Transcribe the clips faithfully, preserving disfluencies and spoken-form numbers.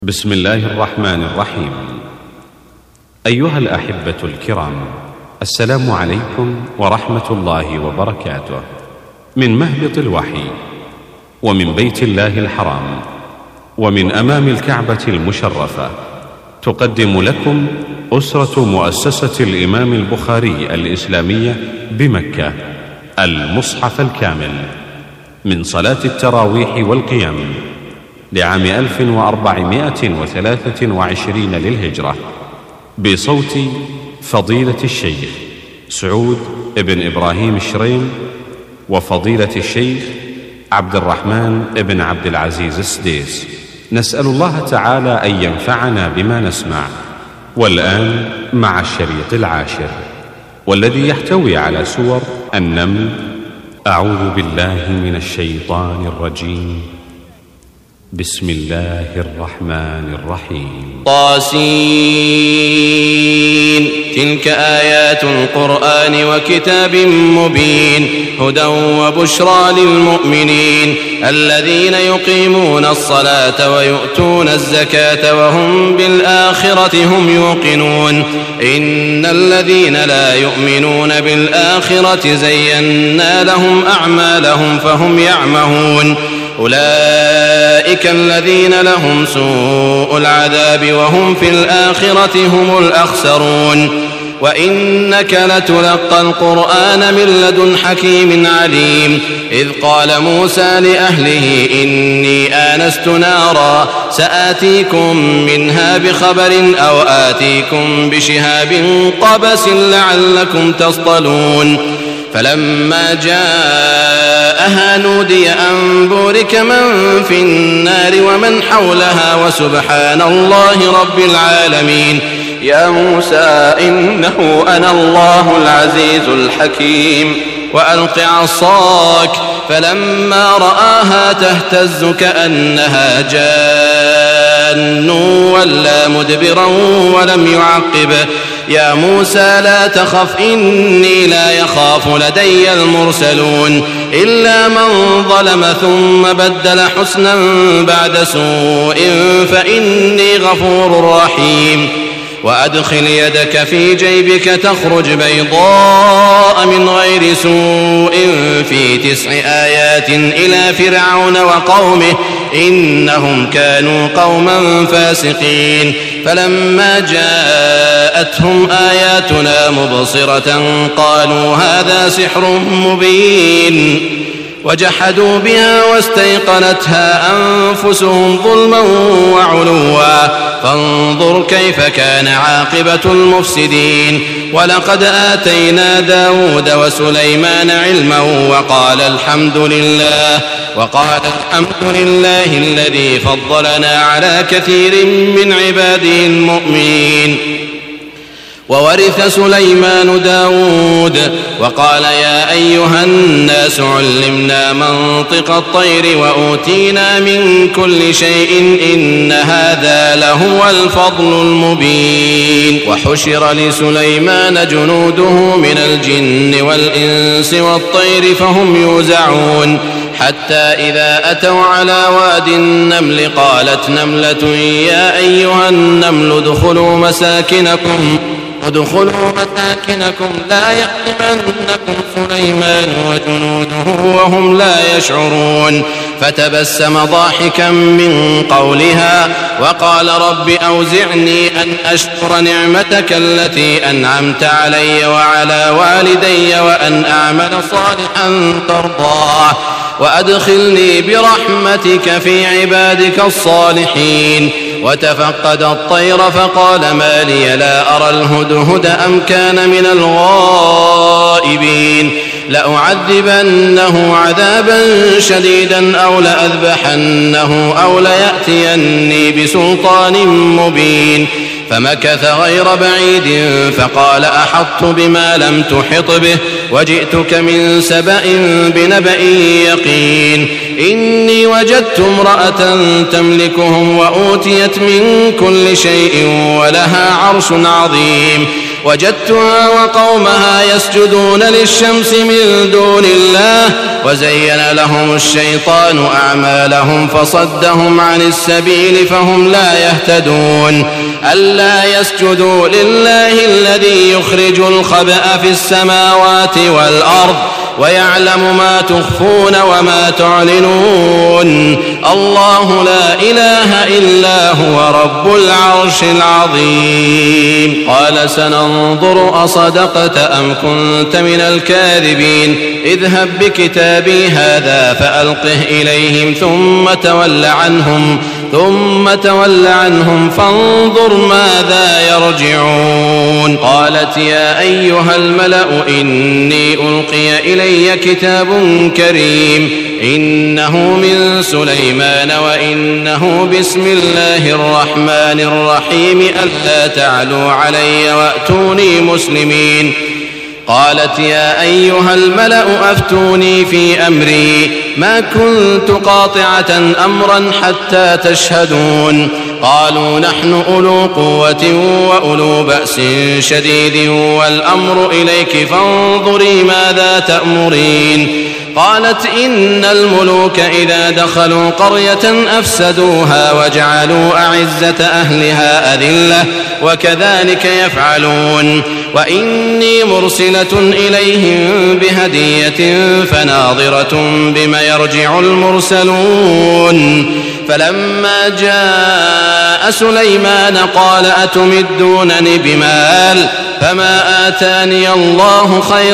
بسم الله الرحمن الرحيم. أيها الأحبة الكرام، السلام عليكم ورحمة الله وبركاته. من مهبط الوحي ومن بيت الله الحرام ومن أمام الكعبة المشرفة، تقدم لكم أسرة مؤسسة الإمام البخاري الإسلامية بمكة المصحف الكامل من صلاة التراويح والقيام لعام ألف وأربعمائة وثلاثة وعشرين للهجرة، بصوت فضيلة الشيخ سعود بن إبراهيم الشريم وفضيلة الشيخ عبد الرحمن بن عبد العزيز السديس. نسأل الله تعالى أن ينفعنا بما نسمع. والآن مع الشريط العاشر، والذي يحتوي على سور النمل. أعوذ بالله من الشيطان الرجيم. بسم الله الرحمن الرحيم. طاسين. تلك آيات القرآن وكتاب مبين، هدى وبشرى للمؤمنين الذين يقيمون الصلاة ويؤتون الزكاة وهم بالآخرة هم يوقنون. إن الذين لا يؤمنون بالآخرة زينا لهم أعمالهم فهم يعمهون. أولئك الذين لهم سوء العذاب وهم في الآخرة هم الأخسرون. وإنك لتلقى القرآن من لدن حكيم عليم. إذ قال موسى لأهله إني آنست نارا سآتيكم منها بخبر أو آتيكم بشهاب قبس لعلكم تصطلون. فلما جاءها نودي أن بورك من في النار ومن حولها وسبحان الله رب العالمين. يا موسى إنه أنا الله العزيز الحكيم. وألق عصاك. فلما رآها تهتز كأنها جان ولا مدبرا ولم يعقب. يا موسى لا تخف إني لا يخاف لدي المرسلون. إلا من ظلم ثم بدل حسنا بعد سوء فإني غفور رحيم. وأدخل يدك في جيبك تخرج بيضاء من غير سوء في تسع آيات إلى فرعون وقومه إنهم كانوا قوما فاسقين. فلما جاءتهم آياتنا مبصرة قالوا هذا سحر مبين. وجحدوا بها واستيقنتها أنفسهم ظلما وعلوا فانظر كيف كان عاقبة المفسدين. ولقد آتينا داود وسليمان علما وقال الحمد لله وقال الحمد لله الذي فضلنا على كثير من عباده المؤمنين. وورث سليمان داود وقال يا أيها الناس علمنا منطق الطير وأوتينا من كل شيء إن هذا لهو الفضل المبين. وحشر لسليمان جنوده من الجن والإنس والطير فهم يوزعون. حتى إذا أتوا على واد النمل قالت نملة يا أيها النمل ادخلوا مساكنكم ادخلوا مساكنكم لا يحطمنكم سليمان وجنوده وهم لا يشعرون. فتبسم ضاحكا من قولها وقال رب أوزعني أن أشكر نعمتك التي أنعمت علي وعلى والدي وأن أعمل صالحا ترضاه وأدخلني برحمتك في عبادك الصالحين. وتفقد الطير فقال ما لي لا أرى الهدهد أم كان من الغائبين. لأعذبنه عذابا شديدا أو لأذبحنه أو ليأتيني بسلطان مبين. فمكث غير بعيد فقال أحطت بما لم تحط به وجئتك من سبأ بنبأ يقين. إني وجدت امرأة تملكهم وأوتيت من كل شيء ولها عرش عظيم. وجدتها وقومها يسجدون للشمس من دون الله وزين لهم الشيطان أعمالهم فصدهم عن السبيل فهم لا يهتدون ألا يسجدوا لله الذي يخرج الخبأ في السماوات والأرض ويعلم ما تخفون وما تعلنون الله لا إله إلا هو رب العرش العظيم. قال سننظر أصدقت أم كنت من الكاذبين اذهب بكتابي هذا فألقه إليهم ثم تول عنهم ثم تول عنهم فانظر ماذا يرجعون. قالت يا أيها الملأ إني ألقي إلي كتاب كريم إنه من سليمان وإنه بسم الله الرحمن الرحيم ألا تعلوا علي وأتوني مسلمين. قالت يا أيها الملأ أفتوني في أمري ما كنت قاطعة أمرا حتى تشهدون. قالوا نحن أولو قوة وأولو بأس شديد والأمر إليك فانظري ماذا تأمرين. قالت إن الملوك إذا دخلوا قرية أفسدوها وجعلوا أعزة أهلها أذلة وكذلك يفعلون وإني مرسلة إليهم بهدية فناظرة بما يرجع المرسلون. فلما جاء سليمان قال أتمدونني بمال فما آتاني الله خير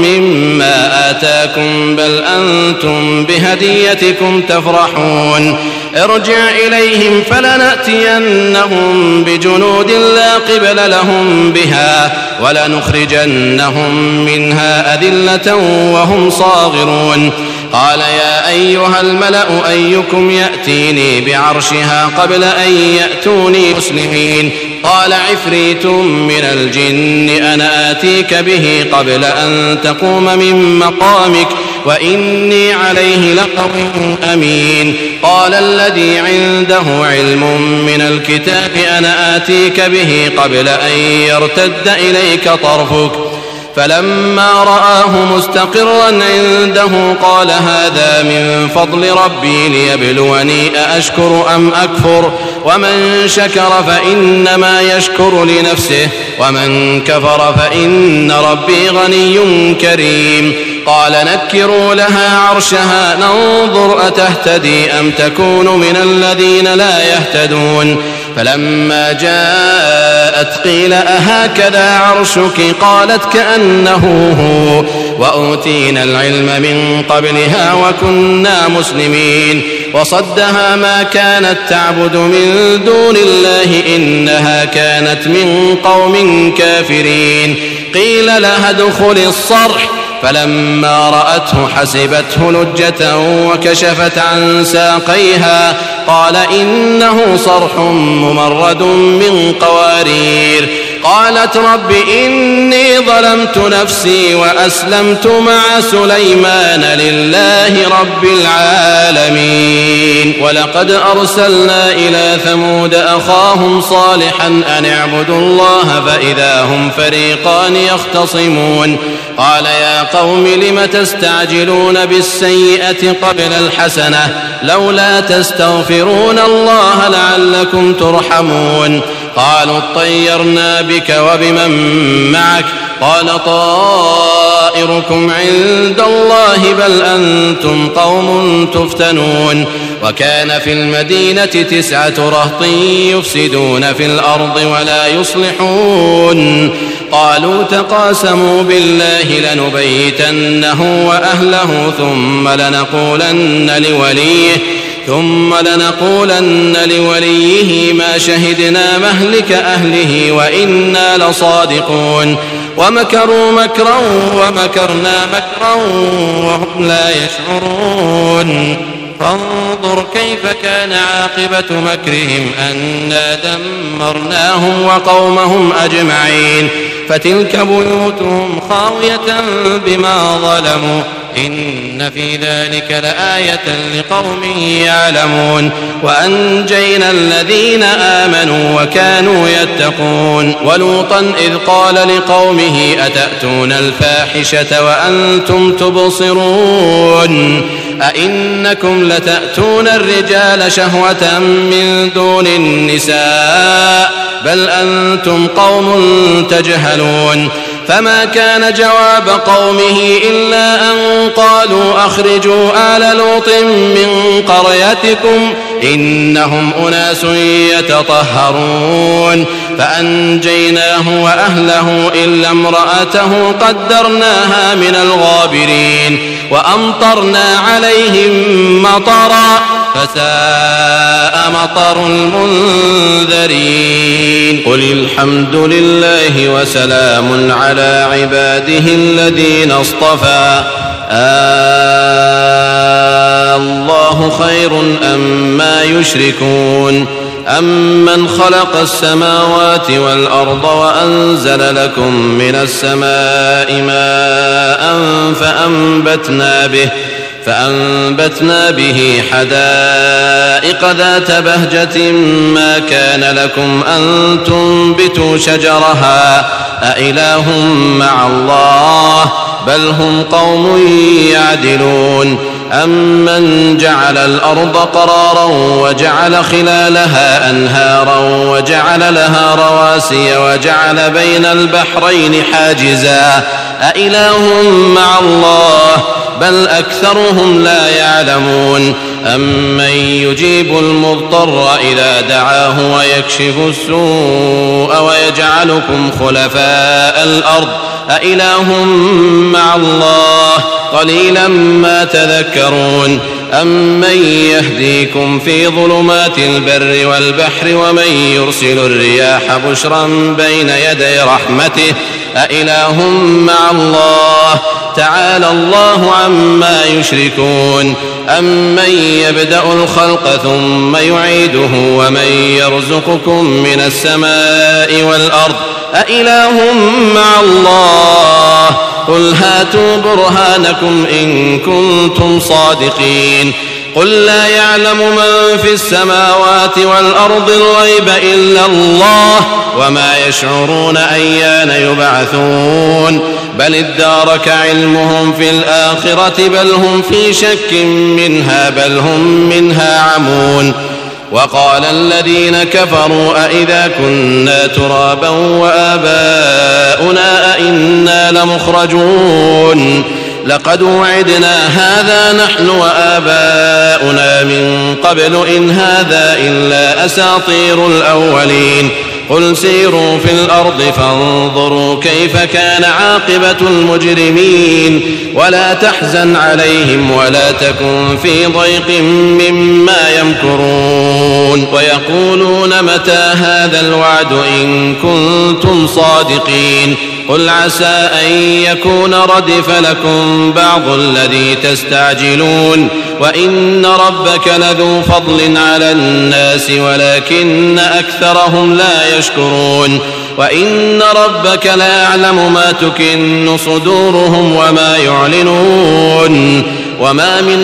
مما آتاكم بل أنتم بهديتكم تفرحون. ارجع إليهم فلنأتينهم بجنود لا قبل لهم بها ولنخرجنهم منها أذلة وهم صاغرون. قال يا أيها الملأ أيكم يأتيني بعرشها قبل أن يأتوني مسلمين. قال عفريت من الجن أنا آتيك به قبل أن تقوم من مقامك وإني عليه لقوي أمين. قال الذي عنده علم من الكتاب أنا آتيك به قبل أن يرتد إليك طرفك فلما رآه مستقرا عنده قال هذا من فضل ربي ليبلوني أأشكر أم أكفر ومن شكر فإنما يشكر لنفسه ومن كفر فإن ربي غني كريم. قال نكروا لها عرشها ننظر أتهتدي أم تكون من الذين لا يهتدون. فلما جاءت قيل أهكذا عرشك قالت كأنه هو وأوتينا العلم من قبلها وكنا مسلمين. وصدها ما كانت تعبد من دون الله إنها كانت من قوم كافرين. قيل لها ادخل الصرح فلما رأته حسبته لجة وكشفت عن ساقيها قال إنه صرح ممرد من قوارير. قالت رب إني ظلمت نفسي وأسلمت مع سليمان لله رب العالمين. ولقد أرسلنا إلى ثمود أخاهم صالحا أن اعبدوا الله فإذا هم فريقان يختصمون. قال يا قوم لم تستعجلون بالسيئة قبل الحسنة لولا تستغفرون الله لعلكم ترحمون. قالوا اطيرنا بك وبمن معك قال طائركم عند الله بل أنتم قوم تفتنون. وكان في المدينة تسعة رهط يفسدون في الأرض ولا يصلحون. قالوا تقاسموا بالله لنبيتنه وأهله ثم لنقولن لوليه ثم لنقولن لوليه ما شهدنا مهلك أهله وإنا لصادقون. ومكروا مكرا ومكرنا مكرا وهم لا يشعرون. فانظر كيف كان عاقبة مكرهم أنا دمرناهم وقومهم أجمعين. فتلك بيوتهم خاوية بما ظلموا إن في ذلك لآية لقوم يعلمون. وأنجينا الذين آمنوا وكانوا يتقون. ولوطا إذ قال لقومه أتأتون الفاحشة وأنتم تبصرون أئنكم لتأتون الرجال شهوة من دون النساء بل أنتم قوم تجهلون. فما كان جواب قومه إلا أن قالوا أخرجوا آل لوط من قريتكم إنهم أناس يتطهرون. فأنجيناه وأهله إلا امرأته قدرناها من الغابرين وأمطرنا عليهم مطرا فساء مطر المنذرين. قل الحمد لله وسلام على عباده الذين اصطفى آه الله خير أما يشركون. أمن خلق السماوات والأرض وأنزل لكم من السماء ماء فأنبتنا به فأنبتنا به حدائق ذات بهجة ما كان لكم أن تنبتوا شجرها أإله مع الله بل هم قوم يعدلون. أمن جعل الأرض قرارا وجعل خلالها أنهارا وجعل لها رواسي وجعل بين البحرين حاجزا أإله مع الله بل أكثرهم لا يعلمون. أمن يجيب المضطر إذا دعاه ويكشف السوء ويجعلكم خلفاء الأرض أإله مع الله قليلا ما تذكرون. أمن يهديكم في ظلمات البر والبحر ومن يرسل الرياح بشرا بين يدي رحمته أإله مع الله تعالى الله عما يشركون. أمن يبدأ الخلق ثم يعيده ومن يرزقكم من السماء والأرض أإله مع الله قل هاتوا برهانكم إن كنتم صادقين. قل لا يعلم من في السماوات والأرض الغيب إلا الله وما يشعرون أيان يبعثون بل ادارك علمهم في الآخرة بل هم في شك منها بل هم منها عمون. وقال الذين كفروا أئذا كنا ترابا وآباؤنا أئنا لمخرجون لقد وعدنا هذا نحن وآباؤنا من قبل إن هذا إلا أساطير الأولين. قل سيروا في الأرض فانظروا كيف كان عاقبة المجرمين ولا تحزن عليهم ولا تكن في ضيق مما يمكرون. ويقولون متى هذا الوعد إن كنتم صادقين قل عسى أن يكون ردف لكم بعض الذي تستعجلون وإن ربك لذو فضل على الناس ولكن أكثرهم لا يشكرون. وإن ربك لا يعلم ما تكن صدورهم وما يعلنون. وما من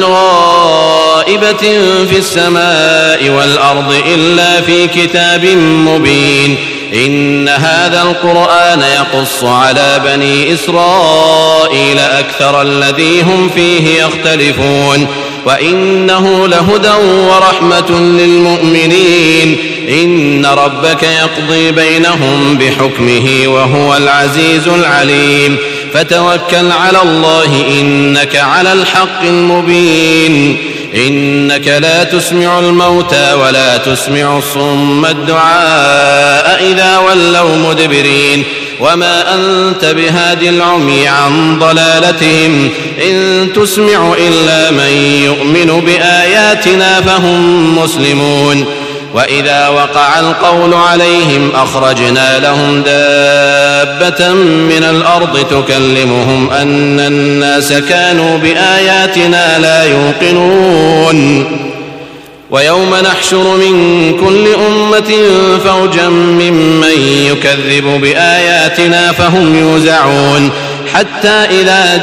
غائبة في السماء والأرض إلا في كتاب مبين. إن هذا القرآن يقص على بني إسرائيل أكثر الذي هم فيه يختلفون وإنه لهدى ورحمة للمؤمنين. إن ربك يقضي بينهم بحكمه وهو العزيز العليم. فتوكل على الله إنك على الحق المبين. إنك لا تسمع الموتى ولا تسمع الصم الدعاء إذا ولوا مدبرين وما أنت بهاد العمي عن ضلالتهم إن تسمع إلا من يؤمن بآياتنا فهم مسلمون. وإذا وقع القول عليهم أخرجنا لهم دابة من الأرض تكلمهم أن الناس كانوا بآياتنا لا يوقنون. ويوم نحشر من كل أمة فوجا ممن يكذب بآياتنا فهم يوزعون. حتى إذا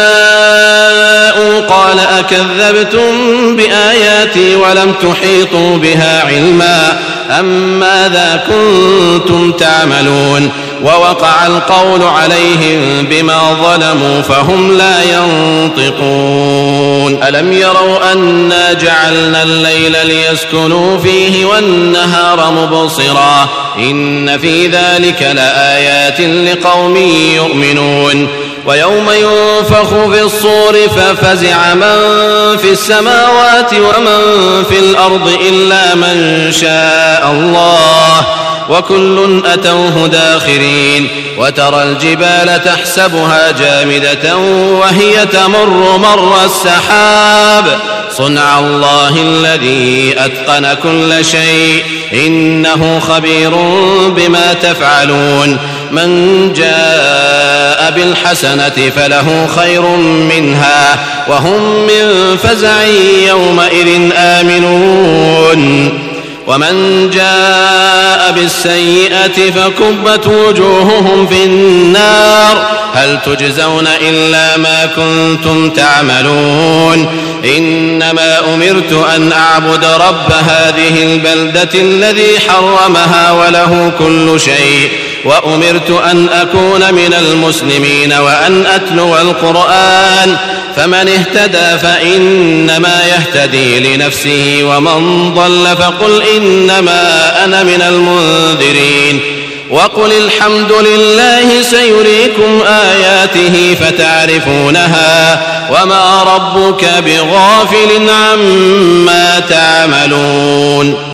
جاءوا قال أكذبتم بآياتي ولم تحيطوا بها علما أم ماذا كنتم تعملون ووقع القول عليهم بما ظلموا فهم لا ينطقون ألم يروا أنا جعلنا الليل ليسكنوا فيه والنهار مبصرا إن في ذلك لآيات لقوم يؤمنون ويوم ينفخ في الصور ففزع من في السماوات ومن في الأرض إلا من شاء الله وكل أتوه داخرين وترى الجبال تحسبها جامدة وهي تمر مر السحاب صنع الله الذي أتقن كل شيء إنه خبير بما تفعلون من جاء بالحسنة فله خير منها وهم من فزع يومئذ آمنون ومن جاء بالسيئة فكبت وجوههم في النار هل تجزون إلا ما كنتم تعملون إنما أمرت أن أعبد رب هذه البلدة الذي حرمها وله كل شيء وأمرت أن أكون من المسلمين وأن أتلو القرآن فمن اهتدى فإنما يهتدي لنفسه ومن ضل فقل إنما أنا من المنذرين وقل الحمد لله سيريكم آياته فتعرفونها وما ربك بغافل عما تعملون